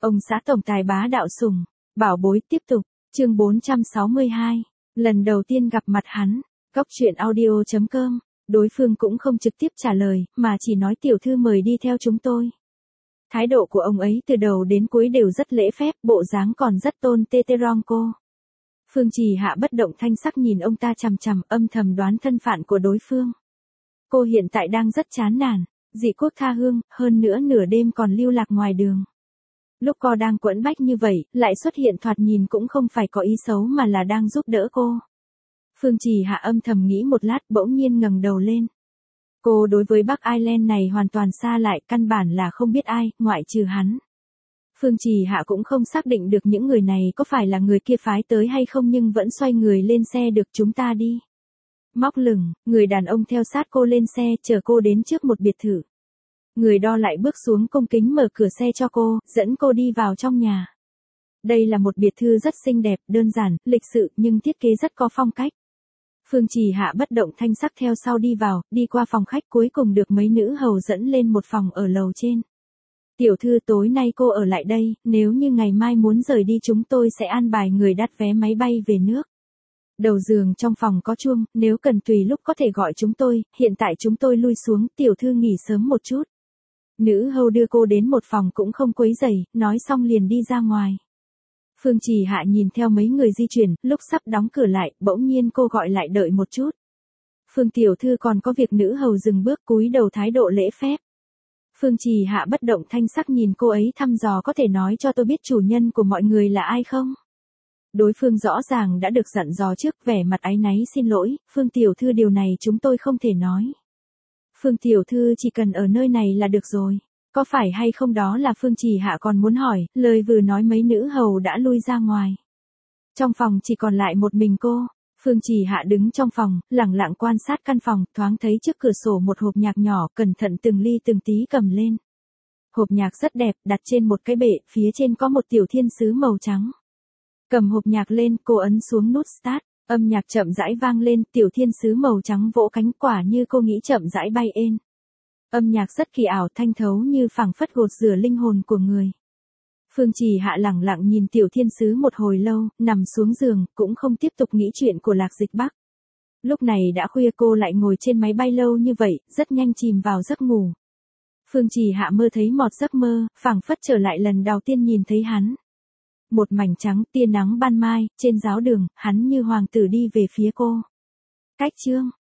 Ông xã tổng tài bá đạo sủng, bảo bối tiếp tục, chương 462, lần đầu tiên gặp mặt hắn, góc truyện audio.com, đối phương cũng không trực tiếp trả lời, mà chỉ nói tiểu thư mời đi theo chúng tôi. Thái độ của ông ấy từ đầu đến cuối đều rất lễ phép, bộ dáng còn rất tôn teterong cô. Phương Trì Hạ bất động thanh sắc nhìn ông ta chằm chằm, âm thầm đoán thân phận của đối phương. Cô hiện tại đang rất chán nản, dị quốc tha hương, hơn nữa nửa đêm còn lưu lạc ngoài đường. Lúc cô đang quẫn bách như vậy, lại xuất hiện thoạt nhìn cũng không phải có ý xấu mà là đang giúp đỡ cô. Phương Trì Hạ âm thầm nghĩ một lát, bỗng nhiên ngẩng đầu lên. Cô đối với Bắc Ireland này hoàn toàn xa lại, căn bản là không biết ai, ngoại trừ hắn. Phương Trì Hạ cũng không xác định được những người này có phải là người kia phái tới hay không, nhưng vẫn xoay người lên xe. Được, chúng ta đi. Móc lửng, người đàn ông theo sát cô lên xe, chở cô đến trước một biệt thự. Người đo lại bước xuống, cung kính mở cửa xe cho cô, dẫn cô đi vào trong nhà. Đây là một biệt thự rất xinh đẹp, đơn giản, lịch sự nhưng thiết kế rất có phong cách. Phương Trì Hạ bất động thanh sắc theo sau đi vào, đi qua phòng khách, cuối cùng được mấy nữ hầu dẫn lên một phòng ở lầu trên. Tiểu thư, tối nay cô ở lại đây, nếu như ngày mai muốn rời đi chúng tôi sẽ an bài người đắt vé máy bay về nước. Đầu giường trong phòng có chuông, nếu cần tùy lúc có thể gọi chúng tôi, hiện tại chúng tôi lui xuống, tiểu thư nghỉ sớm một chút. Nữ hầu đưa cô đến một phòng cũng không quấy rầy, nói xong liền đi ra ngoài. Phương Trì Hạ nhìn theo mấy người di chuyển, lúc sắp đóng cửa lại, bỗng nhiên cô gọi lại, đợi một chút. Phương tiểu thư còn có việc. Nữ hầu dừng bước, cúi đầu thái độ lễ phép. Phương Trì Hạ bất động thanh sắc nhìn cô ấy thăm dò, có thể nói cho tôi biết chủ nhân của mọi người là ai không? Đối phương rõ ràng đã được dặn dò trước, vẻ mặt áy náy, xin lỗi, Phương tiểu thư, điều này chúng tôi không thể nói. Phương tiểu thư chỉ cần ở nơi này là được rồi. Có phải hay không đó là Phương Trì Hạ còn muốn hỏi, lời vừa nói mấy nữ hầu đã lui ra ngoài. Trong phòng chỉ còn lại một mình cô. Phương Trì Hạ đứng trong phòng, lẳng lặng quan sát căn phòng, thoáng thấy trước cửa sổ một hộp nhạc nhỏ, cẩn thận từng ly từng tí cầm lên. Hộp nhạc rất đẹp, đặt trên một cái bệ, phía trên có một tiểu thiên sứ màu trắng. Cầm hộp nhạc lên, cô ấn xuống nút start, âm nhạc chậm rãi vang lên, tiểu thiên sứ màu trắng vỗ cánh, quả như cô nghĩ chậm rãi bay ên. Âm nhạc rất kỳ ảo, thanh thấu như phảng phất gột rửa linh hồn của người. Phương Trì Hạ lẳng lặng nhìn tiểu thiên sứ một hồi lâu, nằm xuống giường, cũng không tiếp tục nghĩ chuyện của Lạc Dịch Bắc. Lúc này đã khuya, cô lại ngồi trên máy bay lâu như vậy, rất nhanh chìm vào giấc ngủ. Phương Trì Hạ mơ thấy một giấc mơ, phảng phất trở lại lần đầu tiên nhìn thấy hắn. Một mảnh trắng, tia nắng ban mai, trên giáo đường, hắn như hoàng tử đi về phía cô. Cách chương